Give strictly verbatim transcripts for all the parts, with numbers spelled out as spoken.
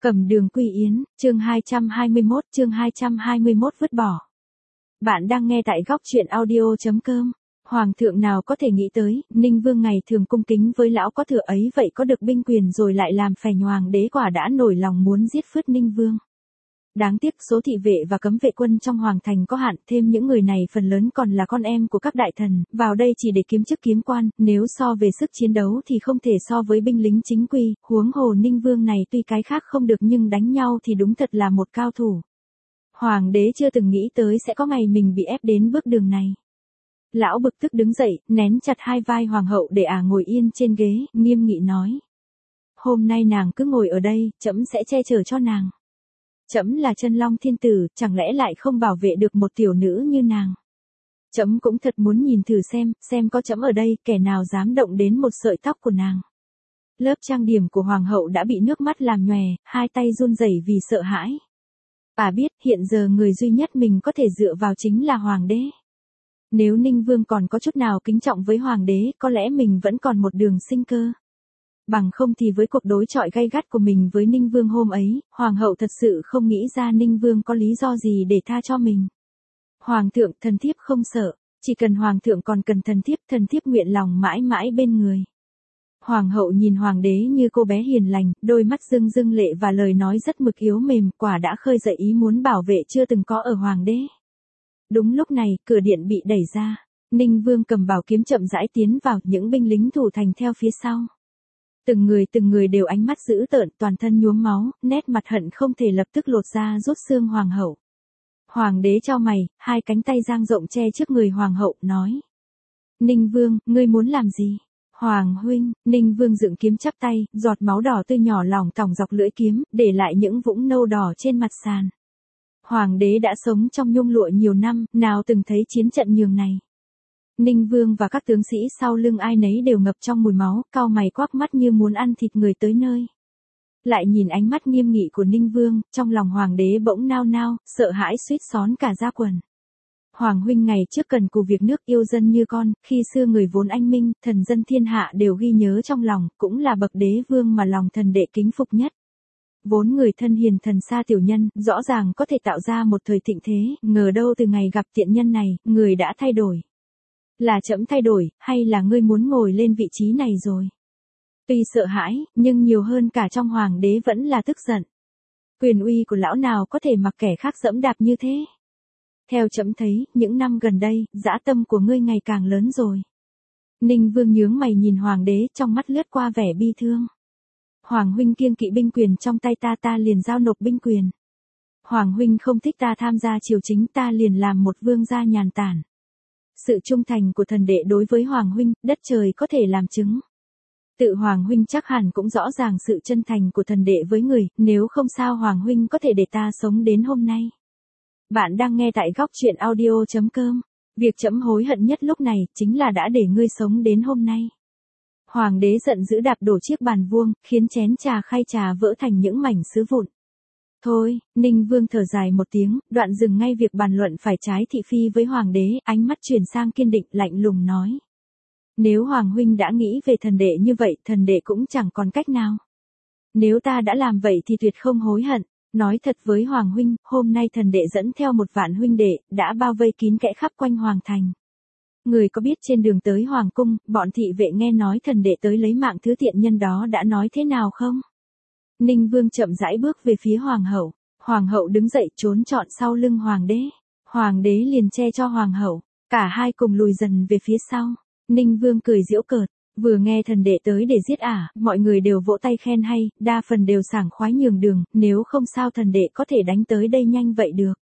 Cầm đường quy yến, chương hai trăm hai mươi mốt, chương hai trăm hai mươi mốt vứt bỏ. Bạn đang nghe tại góc truyện audio.com. Hoàng thượng nào có thể nghĩ tới, Ninh Vương ngày thường cung kính với lão có thừa ấy vậy có được binh quyền rồi lại làm phèn hoàng đế quả đã nổi lòng muốn giết phứt Ninh Vương. Đáng tiếc số thị vệ và cấm vệ quân trong hoàng thành có hạn, thêm những người này phần lớn còn là con em của các đại thần, vào đây chỉ để kiếm chức kiếm quan, nếu so về sức chiến đấu thì không thể so với binh lính chính quy, huống hồ Ninh Vương này tuy cái khác không được nhưng đánh nhau thì đúng thật là một cao thủ. Hoàng đế chưa từng nghĩ tới sẽ có ngày mình bị ép đến bước đường này. Lão bực tức đứng dậy, nén chặt hai vai hoàng hậu để ả ngồi yên trên ghế, nghiêm nghị nói. Hôm nay nàng cứ ngồi ở đây, trẫm sẽ che chở cho nàng. Trẫm là Chân Long thiên tử, chẳng lẽ lại không bảo vệ được một tiểu nữ như nàng. Trẫm cũng thật muốn nhìn thử xem, xem có trẫm ở đây, kẻ nào dám động đến một sợi tóc của nàng. Lớp trang điểm của hoàng hậu đã bị nước mắt làm nhòe, hai tay run rẩy vì sợ hãi. Ả biết, hiện giờ người duy nhất mình có thể dựa vào chính là hoàng đế. Nếu Ninh Vương còn có chút nào kính trọng với hoàng đế, có lẽ mình vẫn còn một đường sinh cơ. Bằng không thì với cuộc đối chọi gay gắt của mình với Ninh Vương hôm ấy, Hoàng hậu thật sự không nghĩ ra Ninh Vương có lý do gì để tha cho mình. Hoàng thượng, thần thiếp không sợ, chỉ cần Hoàng thượng còn cần thần thiếp, thần thiếp nguyện lòng mãi mãi bên người. Hoàng hậu nhìn Hoàng đế như cô bé hiền lành, đôi mắt rưng rưng lệ và lời nói rất mực yếu mềm, quả đã khơi dậy ý muốn bảo vệ chưa từng có ở Hoàng đế. Đúng lúc này, cửa điện bị đẩy ra, Ninh Vương cầm bảo kiếm chậm rãi tiến vào, những binh lính thủ thành theo phía sau. Từng người từng người đều ánh mắt dữ tợn, toàn thân nhuốm máu, nét mặt hận không thể lập tức lột ra rút xương hoàng hậu. Hoàng đế chau mày, hai cánh tay dang rộng che trước người hoàng hậu, nói. Ninh Vương, ngươi muốn làm gì? Hoàng huynh, Ninh Vương dựng kiếm chắp tay, giọt máu đỏ tươi nhỏ lỏng tỏng dọc lưỡi kiếm, để lại những vũng nâu đỏ trên mặt sàn. Hoàng đế đã sống trong nhung lụa nhiều năm, nào từng thấy chiến trận nhường này. Ninh Vương và các tướng sĩ sau lưng ai nấy đều ngập trong mùi máu, cau mày quắc mắt như muốn ăn thịt người tới nơi. Lại nhìn ánh mắt nghiêm nghị của Ninh Vương, trong lòng hoàng đế bỗng nao nao, sợ hãi suýt xón cả da quần. Hoàng huynh ngày trước cần cù việc nước yêu dân như con, khi xưa người vốn anh minh, thần dân thiên hạ đều ghi nhớ trong lòng, cũng là bậc đế vương mà lòng thần đệ kính phục nhất. Vốn người thân hiền thần xa tiểu nhân, rõ ràng có thể tạo ra một thời thịnh thế, ngờ đâu từ ngày gặp tiện nhân này, người đã thay đổi. Là trẫm thay đổi, hay là ngươi muốn ngồi lên vị trí này rồi? Tuy sợ hãi, nhưng nhiều hơn cả trong hoàng đế vẫn là tức giận. Quyền uy của lão nào có thể mặc kẻ khác dẫm đạp như thế? Theo trẫm thấy, những năm gần đây, dã tâm của ngươi ngày càng lớn rồi. Ninh Vương nhướng mày nhìn hoàng đế, trong mắt lướt qua vẻ bi thương. Hoàng huynh kiêng kỵ binh quyền trong tay ta, ta liền giao nộp binh quyền. Hoàng huynh không thích ta tham gia triều chính, ta liền làm một vương gia nhàn tản. Sự trung thành của thần đệ đối với Hoàng huynh, đất trời có thể làm chứng. Tự Hoàng huynh chắc hẳn cũng rõ ràng sự chân thành của thần đệ với người, nếu không sao Hoàng huynh có thể để ta sống đến hôm nay. Bạn đang nghe tại góc truyện audio.com. Việc trẫm hối hận nhất lúc này, chính là đã để ngươi sống đến hôm nay. Hoàng đế giận dữ đạp đổ chiếc bàn vuông, khiến chén trà khay trà vỡ thành những mảnh sứ vụn. Thôi, Ninh Vương thở dài một tiếng, đoạn dừng ngay việc bàn luận phải trái thị phi với Hoàng đế, ánh mắt chuyển sang kiên định, lạnh lùng nói. Nếu Hoàng huynh đã nghĩ về thần đệ như vậy, thần đệ cũng chẳng còn cách nào. Nếu ta đã làm vậy thì tuyệt không hối hận. Nói thật với Hoàng huynh, hôm nay thần đệ dẫn theo một vạn huynh đệ, đã bao vây kín kẽ khắp quanh Hoàng thành. Người có biết trên đường tới Hoàng cung, bọn thị vệ nghe nói thần đệ tới lấy mạng thứ tiện nhân đó đã nói thế nào không? Ninh Vương chậm rãi bước về phía Hoàng hậu. Hoàng hậu đứng dậy trốn trọn sau lưng Hoàng đế. Hoàng đế liền che cho Hoàng hậu. Cả hai cùng lùi dần về phía sau. Ninh Vương cười giễu cợt. Vừa nghe thần đệ tới để giết ả, mọi người đều vỗ tay khen hay, đa phần đều sảng khoái nhường đường, nếu không sao thần đệ có thể đánh tới đây nhanh vậy được.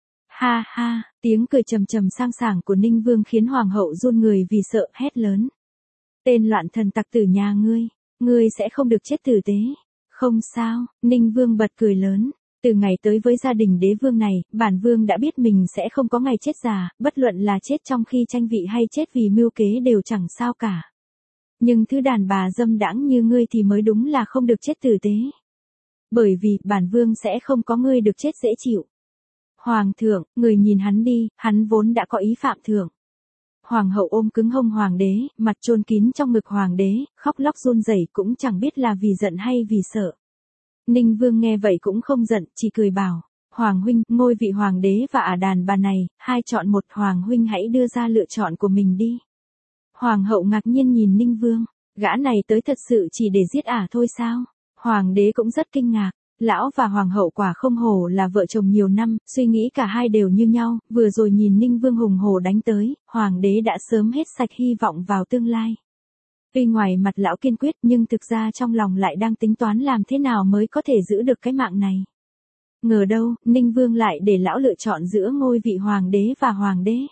Ha ha, tiếng cười trầm trầm sang sảng của Ninh Vương khiến Hoàng hậu run người vì sợ, hét lớn. Tên loạn thần tặc tử nhà ngươi, ngươi sẽ không được chết tử tế. Không sao, Ninh Vương bật cười lớn. Từ ngày tới với gia đình đế vương này, bản vương đã biết mình sẽ không có ngày chết già, bất luận là chết trong khi tranh vị hay chết vì mưu kế đều chẳng sao cả. Nhưng thứ đàn bà dâm đãng như ngươi thì mới đúng là không được chết tử tế. Bởi vì, bản vương sẽ không có ngươi được chết dễ chịu. Hoàng thượng, người nhìn hắn đi, hắn vốn đã có ý phạm thượng. Hoàng hậu ôm cứng hông hoàng đế, mặt chôn kín trong ngực hoàng đế, khóc lóc run rẩy cũng chẳng biết là vì giận hay vì sợ. Ninh Vương nghe vậy cũng không giận, chỉ cười bảo, Hoàng huynh, ngôi vị hoàng đế và ả đàn bà này, hai chọn một, Hoàng huynh hãy đưa ra lựa chọn của mình đi. Hoàng hậu ngạc nhiên nhìn Ninh Vương, gã này tới thật sự chỉ để giết ả thôi sao? Hoàng đế cũng rất kinh ngạc, lão và hoàng hậu quả không hổ là vợ chồng nhiều năm, suy nghĩ cả hai đều như nhau, vừa rồi nhìn Ninh Vương hùng hổ đánh tới, hoàng đế đã sớm hết sạch hy vọng vào tương lai. Tuy ngoài mặt lão kiên quyết nhưng thực ra trong lòng lại đang tính toán làm thế nào mới có thể giữ được cái mạng này. Ngờ đâu, Ninh Vương lại để lão lựa chọn giữa ngôi vị hoàng đế và hoàng đế.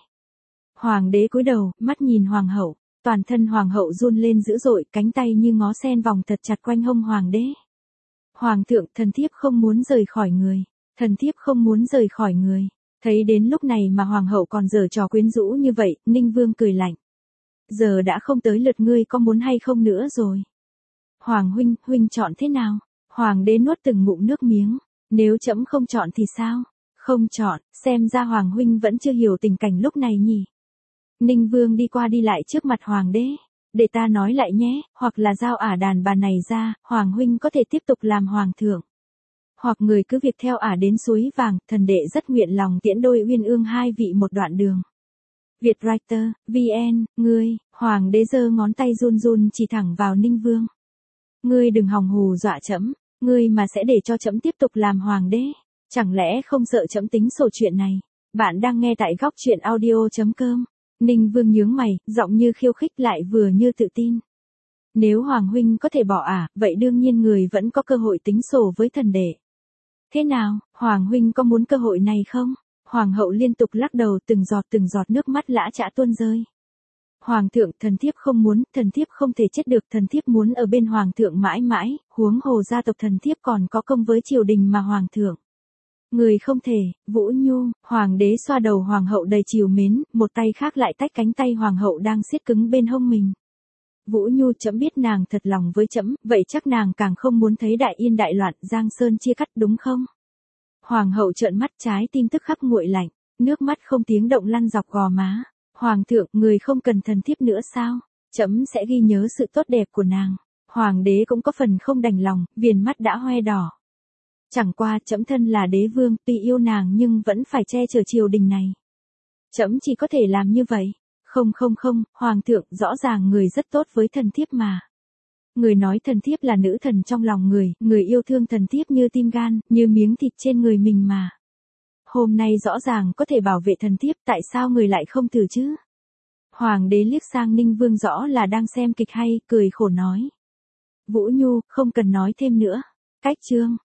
Hoàng đế cúi đầu, mắt nhìn hoàng hậu, toàn thân hoàng hậu run lên dữ dội, cánh tay như ngó sen vòng thật chặt quanh hông hoàng đế. Hoàng thượng, thần thiếp không muốn rời khỏi người, thần thiếp không muốn rời khỏi người. Thấy đến lúc này mà hoàng hậu còn giở trò quyến rũ như vậy, Ninh Vương cười lạnh. Giờ đã không tới lượt ngươi có muốn hay không nữa rồi. Hoàng huynh, huynh chọn thế nào? Hoàng đế nuốt từng ngụm nước miếng. Nếu trẫm không chọn thì sao? Không chọn, xem ra Hoàng huynh vẫn chưa hiểu tình cảnh lúc này nhỉ. Ninh Vương đi qua đi lại trước mặt Hoàng đế. Để ta nói lại nhé, hoặc là giao ả đàn bà này ra, Hoàng huynh có thể tiếp tục làm Hoàng thượng. Hoặc người cứ việc theo ả đến suối vàng, thần đệ rất nguyện lòng tiễn đôi uyên ương hai vị một đoạn đường. Vietwriter, vê en, ngươi, Hoàng đế giơ ngón tay run run chỉ thẳng vào Ninh Vương. Ngươi đừng hòng hù dọa trẫm, ngươi mà sẽ để cho trẫm tiếp tục làm hoàng đế, chẳng lẽ không sợ trẫm tính sổ chuyện này. Bạn đang nghe tại góc truyện audio chấm com. Ninh Vương nhướng mày, giọng như khiêu khích lại vừa như tự tin. Nếu Hoàng huynh có thể bỏ ả, vậy đương nhiên người vẫn có cơ hội tính sổ với thần đệ. Thế nào, Hoàng huynh có muốn cơ hội này không? Hoàng hậu liên tục lắc đầu, từng giọt từng giọt nước mắt lã chã tuôn rơi. Hoàng thượng, thần thiếp không muốn, thần thiếp không thể chết được, thần thiếp muốn ở bên hoàng thượng mãi mãi, huống hồ gia tộc thần thiếp còn có công với triều đình mà hoàng thượng. Người không thể, Vũ Nhu, hoàng đế xoa đầu hoàng hậu đầy trìu mến, một tay khác lại tách cánh tay hoàng hậu đang siết cứng bên hông mình. Vũ Nhu, trẫm biết nàng thật lòng với trẫm, vậy chắc nàng càng không muốn thấy đại yên đại loạn, Giang Sơn chia cắt đúng không? Hoàng hậu trợn mắt, trái tim tức khắc nguội lạnh, nước mắt không tiếng động lăn dọc gò má. Hoàng thượng, người không cần thần thiếp nữa sao? Trẫm sẽ ghi nhớ sự tốt đẹp của nàng. Hoàng đế cũng có phần không đành lòng, viền mắt đã hoe đỏ. Chẳng qua, trẫm thân là đế vương, tuy yêu nàng nhưng vẫn phải che chở triều đình này. Trẫm chỉ có thể làm như vậy. Không không không, hoàng thượng, rõ ràng người rất tốt với thần thiếp mà. Người nói thần thiếp là nữ thần trong lòng người, người yêu thương thần thiếp như tim gan, như miếng thịt trên người mình mà. Hôm nay rõ ràng có thể bảo vệ thần thiếp, tại sao người lại không thử chứ? Hoàng đế liếc sang Ninh Vương rõ là đang xem kịch hay, cười khổ nói. Vũ Nhu, không cần nói thêm nữa. Cách chương.